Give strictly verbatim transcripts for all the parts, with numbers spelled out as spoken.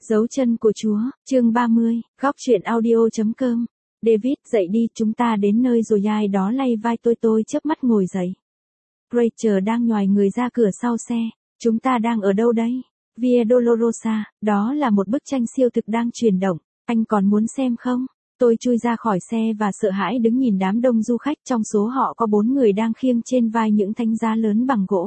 Dấu chân của Chúa, chương ba mươi, góc truyện audio.com. David, dậy đi, chúng ta đến nơi rồi. Ai đó lay vai tôi tôi chớp mắt ngồi dậy. Rachel đang nhoài người ra cửa sau xe. Chúng ta đang ở đâu đấy? Via Dolorosa, đó là một bức tranh siêu thực đang chuyển động. Anh còn muốn xem không? Tôi chui ra khỏi xe và sợ hãi đứng nhìn đám đông du khách, trong số họ có bốn người đang khiêng trên vai những thánh giá lớn bằng gỗ.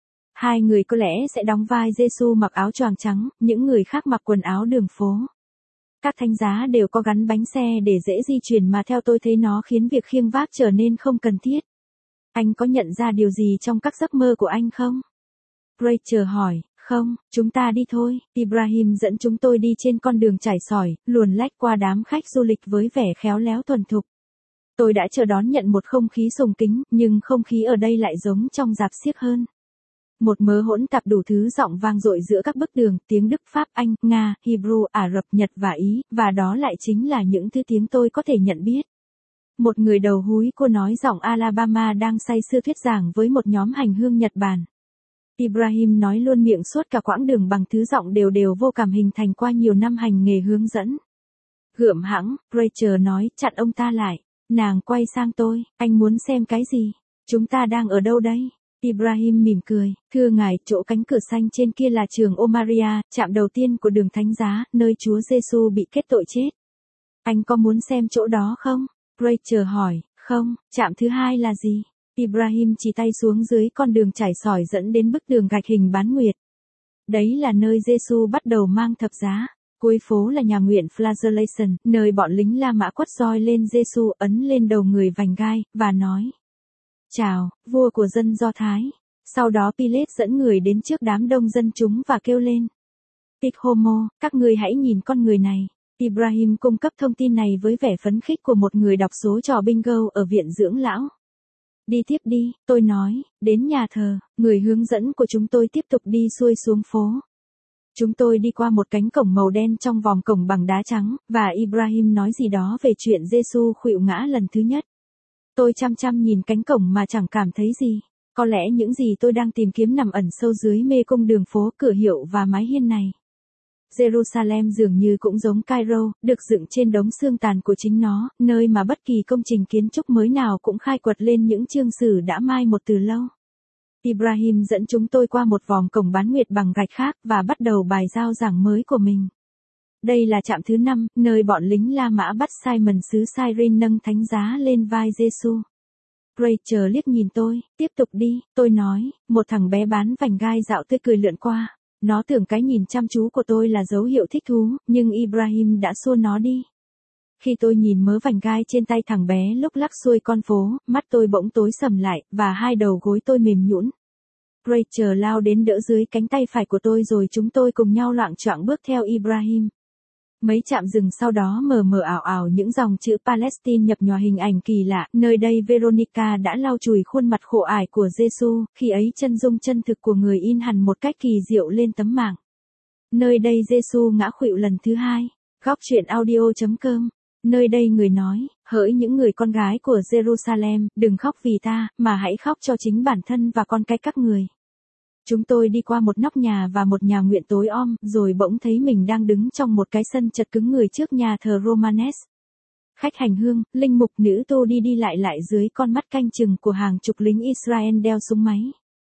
Hai người có lẽ sẽ đóng vai Giêsu mặc áo choàng trắng, những người khác mặc quần áo đường phố. Các thánh giá đều có gắn bánh xe để dễ di chuyển mà theo tôi thấy nó khiến việc khiêng vác trở nên không cần thiết. Anh có nhận ra điều gì trong các giấc mơ của anh không? Rachel hỏi. Không, chúng ta đi thôi. Ibrahim dẫn chúng tôi đi trên con đường trải sỏi, luồn lách qua đám khách du lịch với vẻ khéo léo thuần thục. Tôi đã chờ đón nhận một không khí sùng kính, nhưng không khí ở đây lại giống trong rạp xiếc hơn. Một mớ hỗn tạp đủ thứ giọng vang dội giữa các bức tường, tiếng Đức, Pháp, Anh, Nga, Hebrew, Ả Rập, Nhật và Ý, và đó lại chính là những thứ tiếng tôi có thể nhận biết. Một người đầu húi cô nói giọng Alabama đang say sưa thuyết giảng với một nhóm hành hương Nhật Bản. Ibrahim nói luôn miệng suốt cả quãng đường bằng thứ giọng đều đều vô cảm hình thành qua nhiều năm hành nghề hướng dẫn. Gượm hãng, Rachel nói, chặn ông ta lại. Nàng quay sang tôi, anh muốn xem cái gì? Chúng ta đang ở đâu đấy? Ibrahim mỉm cười, thưa ngài, chỗ cánh cửa xanh trên kia là trường Omaria, trạm đầu tiên của đường Thánh Giá, nơi Chúa Giêsu bị kết tội chết. Anh có muốn xem chỗ đó không? Rachel hỏi, không, trạm thứ hai là gì? Ibrahim chỉ tay xuống dưới con đường trải sỏi dẫn đến bức tường gạch hình bán nguyệt. Đấy là nơi Giêsu bắt đầu mang thập giá. Cuối phố là nhà nguyện Flagellation, nơi bọn lính La Mã quất roi lên Giêsu, ấn lên đầu người vành gai, và nói: Chào, vua của dân Do Thái. Sau đó Pilate dẫn người đến trước đám đông dân chúng và kêu lên: Tịch Homo, các ngươi hãy nhìn con người này. Ibrahim cung cấp thông tin này với vẻ phấn khích của một người đọc số trò bingo ở viện dưỡng lão. Đi tiếp đi, tôi nói, đến nhà thờ. Người hướng dẫn của chúng tôi tiếp tục đi xuôi xuống phố. Chúng tôi đi qua một cánh cổng màu đen trong vòng cổng bằng đá trắng, và Ibrahim nói gì đó về chuyện Giêsu khuỵu ngã lần thứ nhất. Tôi chăm chăm nhìn cánh cổng mà chẳng cảm thấy gì. Có lẽ những gì tôi đang tìm kiếm nằm ẩn sâu dưới mê cung đường phố, cửa hiệu và mái hiên này. Jerusalem dường như cũng giống Cairo, được dựng trên đống xương tàn của chính nó, nơi mà bất kỳ công trình kiến trúc mới nào cũng khai quật lên những chương sử đã mai một từ lâu. Ibrahim dẫn chúng tôi qua một vòng cổng bán nguyệt bằng gạch khác và bắt đầu bài giao giảng mới của mình. Đây là trạm thứ năm, nơi bọn lính La Mã bắt Simon xứ Cyrene nâng thánh giá lên vai Giêsu. Rachel liếc nhìn tôi, tiếp tục đi, tôi nói, một thằng bé bán vành gai dạo tươi cười lượn qua. Nó tưởng cái nhìn chăm chú của tôi là dấu hiệu thích thú, nhưng Ibrahim đã xua nó đi. Khi tôi nhìn mớ vành gai trên tay thằng bé lúc lắc xuôi con phố, mắt tôi bỗng tối sầm lại, và hai đầu gối tôi mềm nhũn. Rachel lao đến đỡ dưới cánh tay phải của tôi rồi chúng tôi cùng nhau loạng choạng bước theo Ibrahim. Mấy trạm dừng sau đó mờ mờ ảo ảo những dòng chữ Palestine nhập nhòa hình ảnh kỳ lạ, nơi đây Veronica đã lau chùi khuôn mặt khổ ải của Giêsu, khi ấy chân dung chân thực của người in hẳn một cách kỳ diệu lên tấm mảng. Nơi đây Giêsu ngã khuỵu lần thứ hai. Góc truyện audio.com. Nơi đây người nói, hỡi những người con gái của Jerusalem, đừng khóc vì ta, mà hãy khóc cho chính bản thân và con cái các người. Chúng tôi đi qua một nóc nhà và một nhà nguyện tối om, rồi bỗng thấy mình đang đứng trong một cái sân chật cứng người trước nhà thờ Romanes. Khách hành hương, linh mục, nữ tô đi đi lại lại dưới con mắt canh chừng của hàng chục lính Israel đeo súng máy.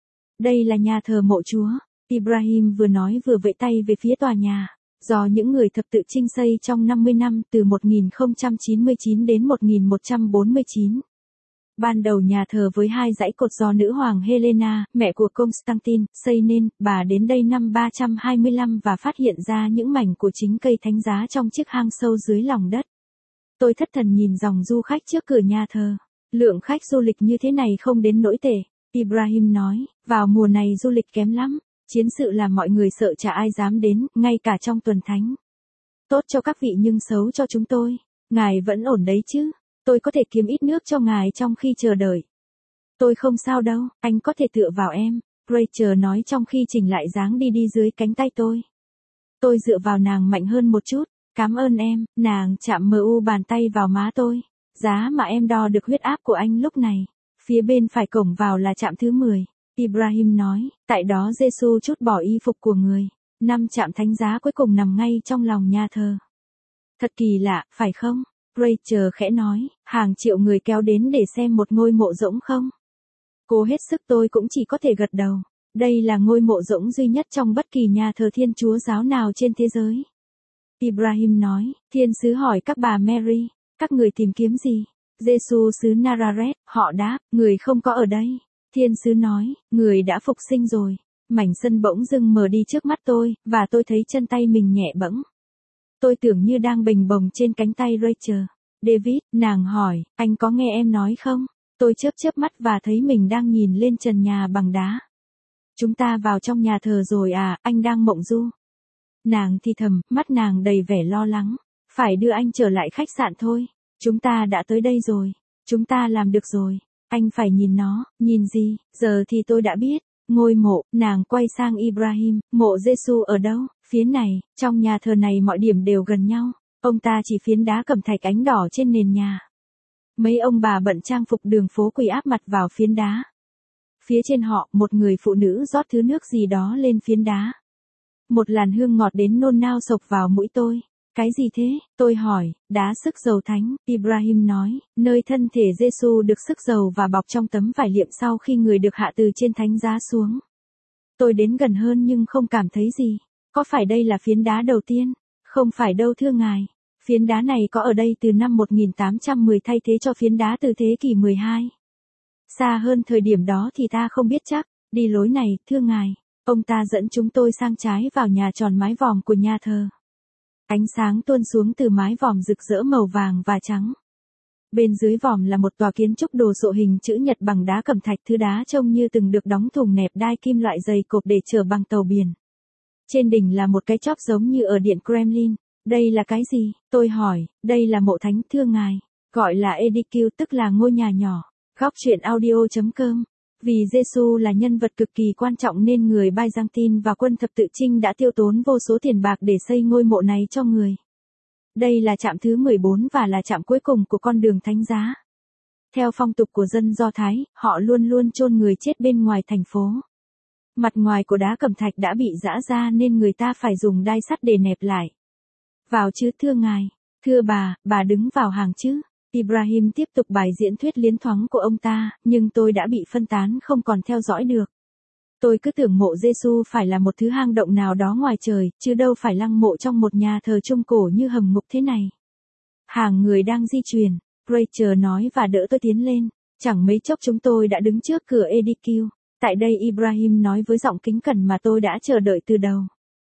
Đây là nhà thờ mộ Chúa. Ibrahim vừa nói vừa vẫy tay về phía tòa nhà. Do những người thập tự chinh xây trong năm mươi năm, từ một nghìn không trăm chín mươi chín đến một nghìn một trăm bốn mươi chín. Ban đầu nhà thờ với hai dãy cột do nữ hoàng Helena, mẹ của Constantine, xây nên. Bà đến đây năm ba trăm hai mươi lăm và phát hiện ra những mảnh của chính cây thánh giá trong chiếc hang sâu dưới lòng đất. Tôi thất thần nhìn dòng du khách trước cửa nhà thờ. Lượng khách du lịch như thế này không đến nỗi tệ. Ibrahim nói, vào mùa này du lịch kém lắm. Chiến sự làm mọi người sợ chả ai dám đến, ngay cả trong tuần thánh. Tốt cho các vị nhưng xấu cho chúng tôi. Ngài vẫn ổn đấy chứ? Tôi có thể kiếm ít nước cho ngài trong khi chờ đợi. Tôi không sao đâu, anh có thể tựa vào em. Rachel nói trong khi chỉnh lại dáng đi đi dưới cánh tay tôi. Tôi dựa vào nàng mạnh hơn một chút. Cảm ơn em. Nàng chạm mờ u bàn tay vào má tôi. Giá mà em đo được huyết áp của anh lúc này. Phía bên phải cổng vào là trạm thứ mười. Ibrahim nói, tại đó Giêsu trút bỏ y phục của người. Năm trạm thánh giá cuối cùng nằm ngay trong lòng nhà thờ. Thật kỳ lạ, phải không? Rachel khẽ nói, hàng triệu người kéo đến để xem một ngôi mộ rỗng không? Cố hết sức tôi cũng chỉ có thể gật đầu. Đây là ngôi mộ rỗng duy nhất trong bất kỳ nhà thờ Thiên Chúa giáo nào trên thế giới. Ibrahim nói, thiên sứ hỏi các bà Mary, các người tìm kiếm gì? Giê-xu xứ Nazareth, họ đáp, người không có ở đây. Thiên sứ nói, người đã phục sinh rồi. Mảnh sân bỗng dưng mở đi trước mắt tôi, và tôi thấy chân tay mình nhẹ bẫng. Tôi tưởng như đang bình bồng trên cánh tay Rachel. David, nàng hỏi, anh có nghe em nói không? Tôi chớp chớp mắt và thấy mình đang nhìn lên trần nhà bằng đá. Chúng ta vào trong nhà thờ rồi à, anh đang mộng du. Nàng thì thầm, mắt nàng đầy vẻ lo lắng. Phải đưa anh trở lại khách sạn thôi. Chúng ta đã tới đây rồi. Chúng ta làm được rồi. Anh phải nhìn nó, nhìn gì, giờ thì tôi đã biết. Ngôi mộ, nàng quay sang Ibrahim, mộ Giê-xu ở đâu? Phía này, trong nhà thờ này mọi điểm đều gần nhau. Ông ta chỉ phiến đá cẩm thạch ánh đỏ trên nền nhà. Mấy ông bà bận trang phục đường phố quỳ áp mặt vào phiến đá. Phía trên họ, một người phụ nữ rót thứ nước gì đó lên phiến đá. Một làn hương ngọt đến nôn nao sộc vào mũi tôi. Cái gì thế? Tôi hỏi, đá sức dầu thánh. Ibrahim nói, nơi thân thể Giê-xu được sức dầu và bọc trong tấm vải liệm sau khi người được hạ từ trên thánh giá xuống. Tôi đến gần hơn nhưng không cảm thấy gì. Có phải đây là phiến đá đầu tiên? Không phải đâu thưa ngài. Phiến đá này có ở đây từ năm một nghìn tám trăm mười thay thế cho phiến đá từ thế kỷ mười hai. Xa hơn thời điểm đó thì ta không biết chắc. Đi lối này, thưa ngài. Ông ta dẫn chúng tôi sang trái vào nhà tròn mái vòm của nhà thờ. Ánh sáng tuôn xuống từ mái vòm rực rỡ màu vàng và trắng. Bên dưới vòm là một tòa kiến trúc đồ sộ hình chữ nhật bằng đá cẩm thạch, thứ đá trông như từng được đóng thùng nẹp đai kim loại dày cộp để chở bằng tàu biển. Trên đỉnh là một cái chóp giống như ở điện Kremlin. Đây là cái gì? Tôi hỏi, đây là mộ thánh thưa ngài. Gọi là Edicule, tức là ngôi nhà nhỏ. Góc truyện audio chấm com. Vì Giê-xu là nhân vật cực kỳ quan trọng nên người Byzantine và quân thập tự chinh đã tiêu tốn vô số tiền bạc để xây ngôi mộ này cho người. Đây là trạm thứ mười bốn và là trạm cuối cùng của con đường thánh giá. Theo phong tục của dân Do Thái, họ luôn luôn chôn người chết bên ngoài thành phố. Mặt ngoài của đá cẩm thạch đã bị giã ra nên người ta phải dùng đai sắt để nẹp lại. Vào chứ thưa ngài, thưa bà, bà đứng vào hàng chứ. Ibrahim tiếp tục bài diễn thuyết liến thoáng của ông ta, nhưng tôi đã bị phân tán không còn theo dõi được. Tôi cứ tưởng mộ Giê-xu phải là một thứ hang động nào đó ngoài trời, chứ đâu phải lăng mộ trong một nhà thờ trung cổ như hầm ngục thế này. Hàng người đang di chuyển, Rachel nói và đỡ tôi tiến lên. Chẳng mấy chốc chúng tôi đã đứng trước cửa Edicule. Tại đây Ibrahim nói với giọng kính cẩn mà tôi đã chờ đợi từ đầu.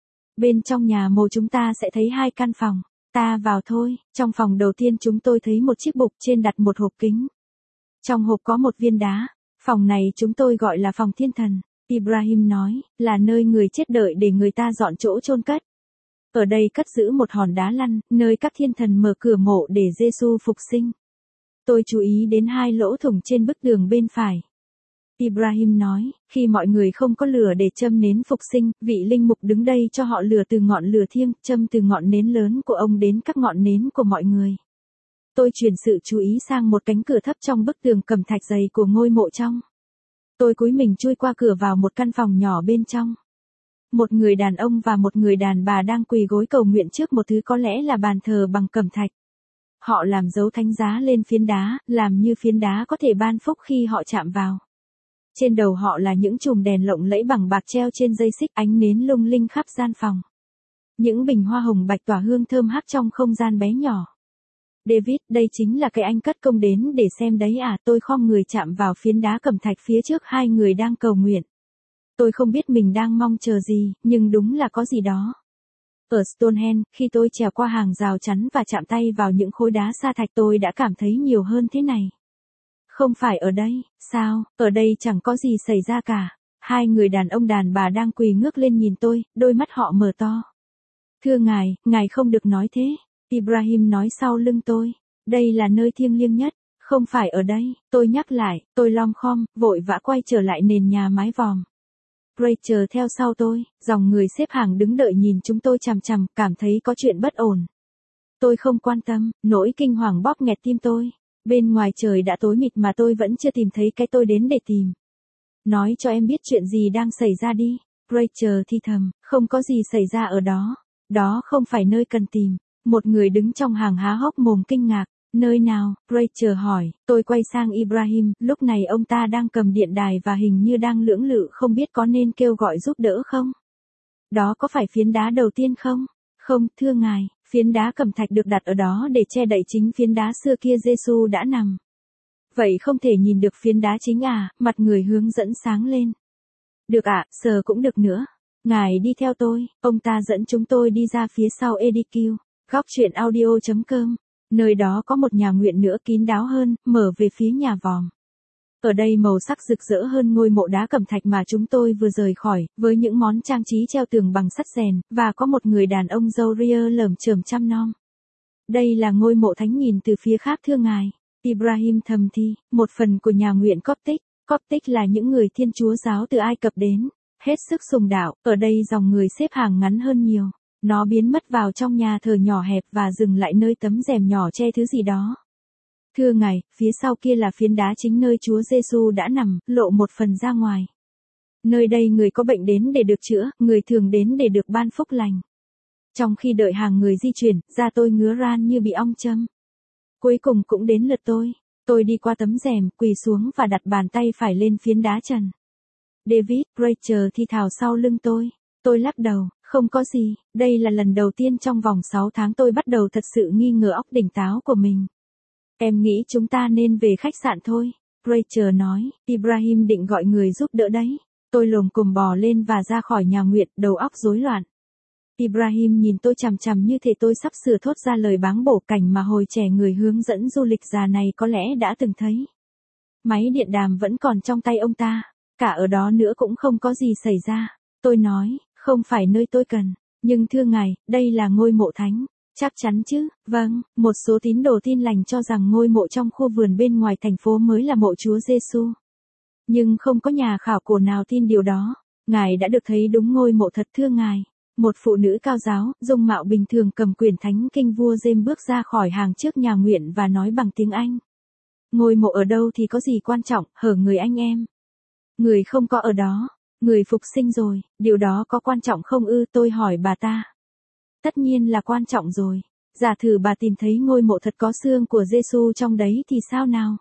Bên trong nhà mộ chúng ta sẽ thấy hai căn phòng. Ta vào thôi. Trong phòng đầu tiên chúng tôi thấy một chiếc bục, trên đặt một hộp kính. Trong hộp có một viên đá. Phòng này chúng tôi gọi là phòng thiên thần. Ibrahim nói, là nơi người chết đợi để người ta dọn chỗ chôn cất. Ở đây cất giữ một hòn đá lăn, nơi các thiên thần mở cửa mộ để Giê-xu phục sinh. Tôi chú ý đến hai lỗ thủng trên bức tường bên phải. Ibrahim nói, khi mọi người không có lửa để châm nến phục sinh, vị linh mục đứng đây cho họ lửa từ ngọn lửa thiêng, châm từ ngọn nến lớn của ông đến các ngọn nến của mọi người. Tôi chuyển sự chú ý sang một cánh cửa thấp trong bức tường cẩm thạch dày của ngôi mộ trong. Tôi cúi mình chui qua cửa vào một căn phòng nhỏ bên trong. Một người đàn ông và một người đàn bà đang quỳ gối cầu nguyện trước một thứ có lẽ là bàn thờ bằng cẩm thạch. Họ làm dấu thánh giá lên phiến đá, làm như phiến đá có thể ban phúc khi họ chạm vào. Trên đầu họ là những chùm đèn lộng lẫy bằng bạc treo trên dây xích, ánh nến lung linh khắp gian phòng. Những bình hoa hồng bạch tỏa hương thơm hắc trong không gian bé nhỏ. David, đây chính là cái anh cất công đến để xem đấy à? Tôi khom người chạm vào phiến đá cẩm thạch phía trước hai người đang cầu nguyện. Tôi không biết mình đang mong chờ gì, nhưng đúng là có gì đó. Ở Stonehenge, khi tôi trèo qua hàng rào chắn và chạm tay vào những khối đá sa thạch, tôi đã cảm thấy nhiều hơn thế này. Không phải ở đây, sao, ở đây chẳng có gì xảy ra cả. Hai người đàn ông đàn bà đang quỳ ngước lên nhìn tôi, đôi mắt họ mở to. Thưa ngài, ngài không được nói thế. Ibrahim nói sau lưng tôi. Đây là nơi thiêng liêng nhất, không phải ở đây. Tôi nhắc lại, tôi lom khom, vội vã quay trở lại nền nhà mái vòm. Rachel theo sau tôi, dòng người xếp hàng đứng đợi nhìn chúng tôi chằm chằm, cảm thấy có chuyện bất ổn. Tôi không quan tâm, nỗi kinh hoàng bóp nghẹt tim tôi. Bên ngoài trời đã tối mịt mà tôi vẫn chưa tìm thấy cái tôi đến để tìm. Nói cho em biết chuyện gì đang xảy ra đi. Rachel thì thầm, không có gì xảy ra ở đó. Đó không phải nơi cần tìm. Một người đứng trong hàng há hốc mồm kinh ngạc. Nơi nào? Rachel hỏi. Tôi quay sang Ibrahim, lúc này ông ta đang cầm điện đài và hình như đang lưỡng lự không biết có nên kêu gọi giúp đỡ không. Đó có phải phiến đá đầu tiên không? Không, thưa ngài, phiến đá cẩm thạch được đặt ở đó để che đậy chính phiến đá xưa kia Giêsu đã nằm. Vậy không thể nhìn được phiến đá chính à? Mặt người hướng dẫn sáng lên. Được ạ, à, sờ cũng được nữa. Ngài đi theo tôi. Ông ta dẫn chúng tôi đi ra phía sau e đê quy. Góc truyện audio chấm com. Nơi đó có một nhà nguyện nữa kín đáo hơn, mở về phía nhà vòm. Ở đây màu sắc rực rỡ hơn ngôi mộ đá cẩm thạch mà chúng tôi vừa rời khỏi, với những món trang trí treo tường bằng sắt rèn, và có một người đàn ông râu ria lởm chởm chăm nom. Đây là ngôi mộ thánh nhìn từ phía khác thưa ngài. Ibrahim thầm thì, một phần của nhà nguyện Coptic. Coptic là những người Thiên Chúa giáo từ Ai Cập đến, hết sức sùng đạo, ở đây dòng người xếp hàng ngắn hơn nhiều. Nó biến mất vào trong nhà thờ nhỏ hẹp và dừng lại nơi tấm rèm nhỏ che thứ gì đó. Thưa ngài, phía sau kia là phiến đá chính nơi Chúa Giêsu đã nằm, lộ một phần ra ngoài. Nơi đây người có bệnh đến để được chữa, người thường đến để được ban phúc lành. Trong khi đợi hàng người di chuyển, da tôi ngứa ran như bị ong châm. Cuối cùng cũng đến lượt tôi. Tôi đi qua tấm rèm, quỳ xuống và đặt bàn tay phải lên phiến đá trần. David, Rachel thì thào sau lưng tôi. Tôi lắc đầu, không có gì, đây là lần đầu tiên trong vòng sáu tháng tôi bắt đầu thật sự nghi ngờ óc tỉnh táo của mình. Em nghĩ chúng ta nên về khách sạn thôi. Rachel nói, Ibrahim định gọi người giúp đỡ đấy. Tôi lồm cồm bò lên và ra khỏi nhà nguyện, đầu óc rối loạn. Ibrahim nhìn tôi chằm chằm như thể tôi sắp sửa thốt ra lời báng bổ cảnh mà hồi trẻ người hướng dẫn du lịch già này có lẽ đã từng thấy. Máy điện đàm vẫn còn trong tay ông ta, cả ở đó nữa cũng không có gì xảy ra. Tôi nói, không phải nơi tôi cần, nhưng thưa ngài, đây là ngôi mộ thánh. Chắc chắn chứ, vâng, một số tín đồ tin lành cho rằng ngôi mộ trong khu vườn bên ngoài thành phố mới là mộ Chúa Giêsu. Nhưng không có nhà khảo cổ nào tin điều đó. Ngài đã được thấy đúng ngôi mộ thật thưa ngài. Một phụ nữ cao giáo, dung mạo bình thường cầm quyển thánh kinh vua James bước ra khỏi hàng trước nhà nguyện và nói bằng tiếng Anh. Ngôi mộ ở đâu thì có gì quan trọng, hở người anh em. Người không có ở đó, người phục sinh rồi, điều đó có quan trọng không ư, tôi hỏi bà ta. Tất nhiên là quan trọng rồi. Giả thử bà tìm thấy ngôi mộ thật có xương của Giêsu trong đấy thì sao nào?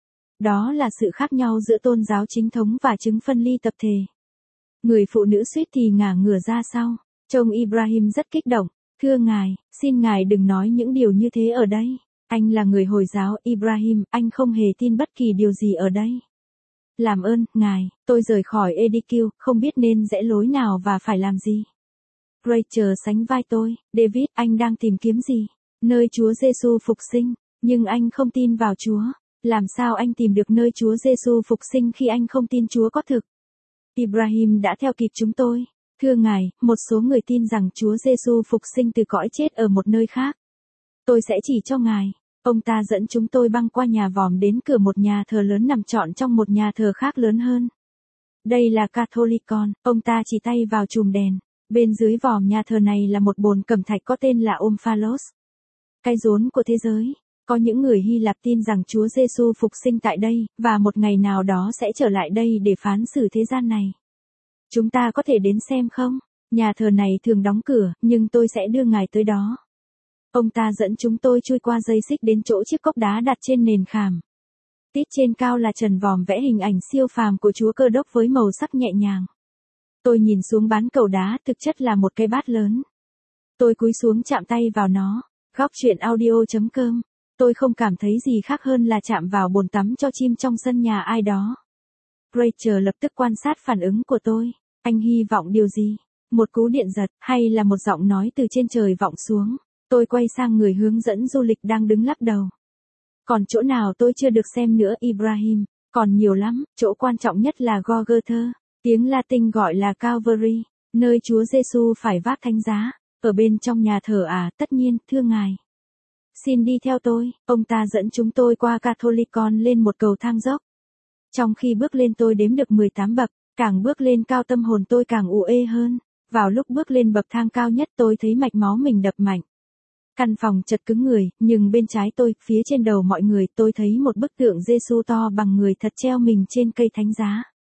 Đó là sự khác nhau giữa tôn giáo chính thống và chứng phân ly tập thể. Người phụ nữ suýt thì ngả ngửa ra sau. Trông Ibrahim rất kích động. Thưa ngài, xin ngài đừng nói những điều như thế ở đây. Anh là người Hồi giáo, Ibrahim, anh không hề tin bất kỳ điều gì ở đây. Làm ơn, ngài, tôi rời khỏi e đê quy, không biết nên rẽ lối nào và phải làm gì. Rachel sánh vai tôi, David, anh đang tìm kiếm gì? Nơi Chúa Giêsu phục sinh, nhưng anh không tin vào Chúa. Làm sao anh tìm được nơi Chúa Giêsu phục sinh khi anh không tin Chúa có thực? Ibrahim đã theo kịp chúng tôi. Thưa ngài, một số người tin rằng Chúa Giêsu phục sinh từ cõi chết ở một nơi khác. Tôi sẽ chỉ cho ngài. Ông ta dẫn chúng tôi băng qua nhà vòm đến cửa một nhà thờ lớn nằm trọn trong một nhà thờ khác lớn hơn. Đây là Catholicon, ông ta chỉ tay vào chùm đèn. Bên dưới vòm nhà thờ này là một bồn cẩm thạch có tên là Omphalos. Cái rốn của thế giới. Có những người Hy Lạp tin rằng Chúa Giêsu phục sinh tại đây, và một ngày nào đó sẽ trở lại đây để phán xử thế gian này. Chúng ta có thể đến xem không? Nhà thờ này thường đóng cửa, nhưng tôi sẽ đưa ngài tới đó. Ông ta dẫn chúng tôi chui qua dây xích đến chỗ chiếc cốc đá đặt trên nền khảm. Tít trên cao là trần vòm vẽ hình ảnh siêu phàm của Chúa Cơ Đốc với màu sắc nhẹ nhàng. Tôi nhìn xuống bán cầu đá, thực chất là một cái bát lớn. Tôi cúi xuống chạm tay vào nó. Góc truyện audio chấm com. Tôi không cảm thấy gì khác hơn là chạm vào bồn tắm cho chim trong sân nhà ai đó. Rachel lập tức quan sát phản ứng của tôi. Anh hy vọng điều gì? Một cú điện giật, hay là một giọng nói từ trên trời vọng xuống? Tôi quay sang người hướng dẫn du lịch đang đứng lắc đầu. Còn chỗ nào tôi chưa được xem nữa Ibrahim? Còn nhiều lắm, chỗ quan trọng nhất là Golgotha, tiếng Latin gọi là Calvary, nơi Chúa Giêsu phải vác thánh giá, ở bên trong nhà thờ à, tất nhiên, thưa ngài. Xin đi theo tôi, ông ta dẫn chúng tôi qua Catholicon lên một cầu thang dốc. Trong khi bước lên tôi đếm được mười tám bậc, càng bước lên cao tâm hồn tôi càng u ê hơn. Vào lúc bước lên bậc thang cao nhất tôi thấy mạch máu mình đập mạnh. Căn phòng chật cứng người, nhưng bên trái tôi, phía trên đầu mọi người tôi thấy một bức tượng Giêsu to bằng người thật treo mình trên cây thánh giá.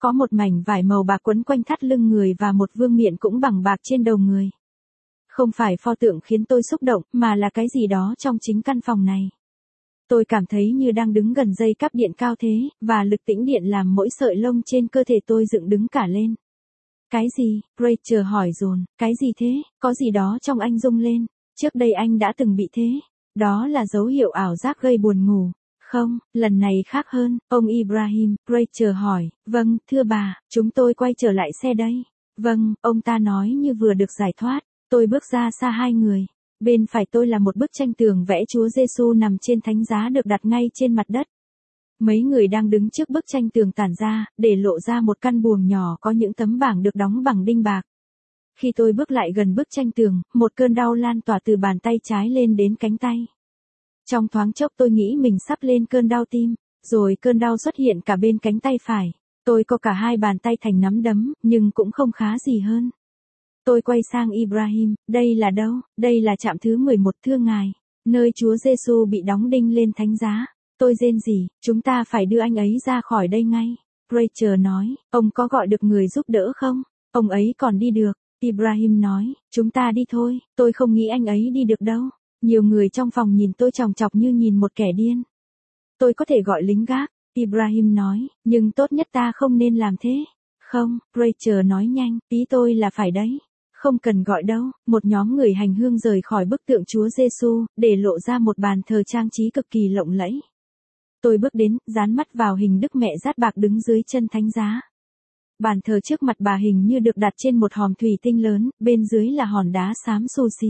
có một mảnh vải màu bạc quấn quanh thắt lưng người và một vương miện cũng bằng bạc trên đầu người. Không phải pho tượng khiến tôi xúc động, mà là cái gì đó trong chính căn phòng này. Tôi cảm thấy như đang đứng gần dây cáp điện cao thế, và lực tĩnh điện làm mỗi sợi lông trên cơ thể tôi dựng đứng cả lên. Cái gì? Rachel hỏi dồn, cái gì thế? Có gì đó trong anh rung lên. Trước đây anh đã từng bị thế. Đó là dấu hiệu ảo giác gây buồn ngủ. Không, lần này khác hơn, ông Ibrahim. Rachel hỏi, vâng, thưa bà, chúng tôi quay trở lại xe đây. Vâng, ông ta nói như vừa được giải thoát. Tôi bước ra xa hai người. Bên phải tôi là một bức tranh tường vẽ Chúa Giêsu nằm trên thánh giá được đặt ngay trên mặt đất. Mấy người đang đứng trước bức tranh tường tản ra, để lộ ra một căn buồng nhỏ có những tấm bảng được đóng bằng đinh bạc. Khi tôi bước lại gần bức tranh tường, một cơn đau lan tỏa từ bàn tay trái lên đến cánh tay. Trong thoáng chốc tôi nghĩ mình sắp lên cơn đau tim, rồi cơn đau xuất hiện cả bên cánh tay phải. Tôi có cả hai bàn tay thành nắm đấm, nhưng cũng không khá gì hơn. Tôi quay sang Ibrahim, đây là đâu? Đây là trạm thứ mười một thưa ngài, nơi Chúa Giêsu bị đóng đinh lên thánh giá. Tôi rên rỉ, chúng ta phải đưa anh ấy ra khỏi đây ngay. Rachel nói, ông có gọi được người giúp đỡ không? Ông ấy còn đi được. Ibrahim nói, chúng ta đi thôi, tôi không nghĩ anh ấy đi được đâu. Nhiều người trong phòng nhìn tôi chòng chọc như nhìn một kẻ điên. Tôi có thể gọi lính gác, Ibrahim nói, nhưng tốt nhất ta không nên làm thế. Không, Rachel nói nhanh, ý tôi là phải đấy. Không cần gọi đâu, một nhóm người hành hương rời khỏi bức tượng Chúa Giêsu, để lộ ra một bàn thờ trang trí cực kỳ lộng lẫy. Tôi bước đến, dán mắt vào hình Đức Mẹ dát bạc đứng dưới chân thánh giá. Bàn thờ trước mặt bà hình như được đặt trên một hòm thủy tinh lớn, bên dưới là hòn đá xám xù xì.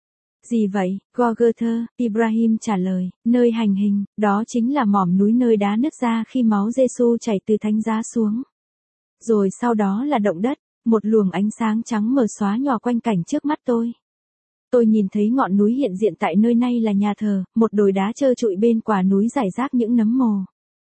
Gì vậy, Golgotha? Ibrahim trả lời, nơi hành hình, đó chính là mỏm núi nơi đá nứt ra khi máu Giêsu chảy từ thánh giá xuống. Rồi sau đó là động đất, một luồng ánh sáng trắng mờ xóa nhòa quanh cảnh trước mắt tôi. Tôi nhìn thấy ngọn núi hiện diện tại nơi này là nhà thờ, một đồi đá trơ trụi bên quả núi rải rác những nấm mồ.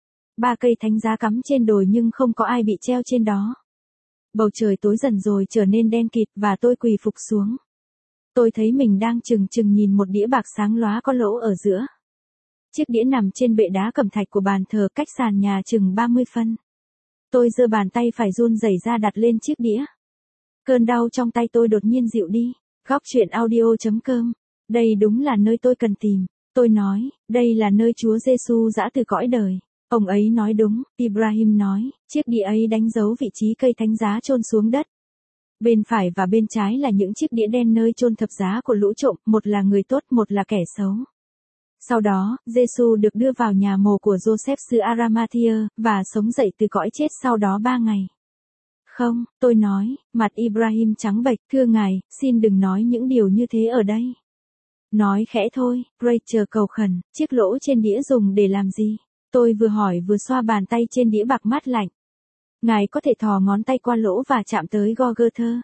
Ba cây thánh giá cắm trên đồi nhưng không có ai bị treo trên đó. Bầu trời tối dần rồi trở nên đen kịt và tôi quỳ phục xuống. Tôi thấy mình đang chừng chừng nhìn một đĩa bạc sáng lóa có lỗ ở giữa. Chiếc đĩa nằm trên bệ đá cẩm thạch của bàn thờ cách sàn nhà chừng ba mươi phân. Tôi giơ bàn tay phải run rẩy ra đặt lên chiếc đĩa. Cơn đau trong tay tôi đột nhiên dịu đi. Góc truyện audio chấm com. Đây đúng là nơi tôi cần tìm. Tôi nói, đây là nơi Chúa Giêsu giã từ cõi đời. Ông ấy nói đúng, Ibrahim nói, chiếc đĩa ấy đánh dấu vị trí cây thánh giá chôn xuống đất. Bên phải và bên trái là những chiếc đĩa đen nơi chôn thập giá của lũ trộm, một là người tốt, một là kẻ xấu. Sau đó, Giêsu được đưa vào nhà mồ của Joseph xứ Arimathea, và sống dậy từ cõi chết sau đó ba ngày. Không, tôi nói, mặt Ibrahim trắng bệch, thưa ngài, xin đừng nói những điều như thế ở đây. Nói khẽ thôi, Rachel cầu khẩn, chiếc lỗ trên đĩa dùng để làm gì? Tôi vừa hỏi vừa xoa bàn tay trên đĩa bạc mát lạnh. Ngài có thể thò ngón tay qua lỗ và chạm tới Golgotha.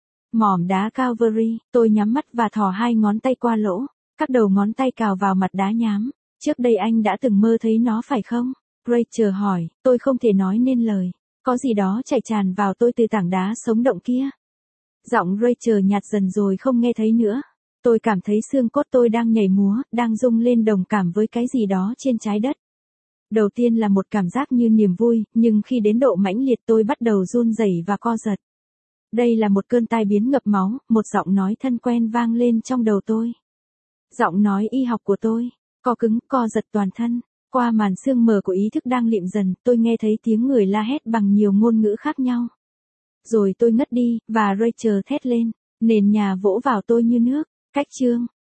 Mỏm đá Calvary, tôi nhắm mắt và thò hai ngón tay qua lỗ, các đầu ngón tay cào vào mặt đá nhám. Trước đây anh đã từng mơ thấy nó phải không? Rachel hỏi, tôi không thể nói nên lời. Có gì đó chảy tràn vào tôi từ tảng đá sống động kia. Giọng Rachel nhạt dần rồi không nghe thấy nữa. Tôi cảm thấy xương cốt tôi đang nhảy múa, đang rung lên đồng cảm với cái gì đó trên trái đất. Đầu tiên là một cảm giác như niềm vui, nhưng khi đến độ mãnh liệt tôi bắt đầu run rẩy và co giật. Đây là một cơn tai biến ngập máu, một giọng nói thân quen vang lên trong đầu tôi. Giọng nói y học của tôi, co cứng, co giật toàn thân. Qua màn sương mờ của ý thức đang liệm dần, tôi nghe thấy tiếng người la hét bằng nhiều ngôn ngữ khác nhau. Rồi tôi ngất đi, và Rachel thét lên, nền nhà vỗ vào tôi như nước. Cách chương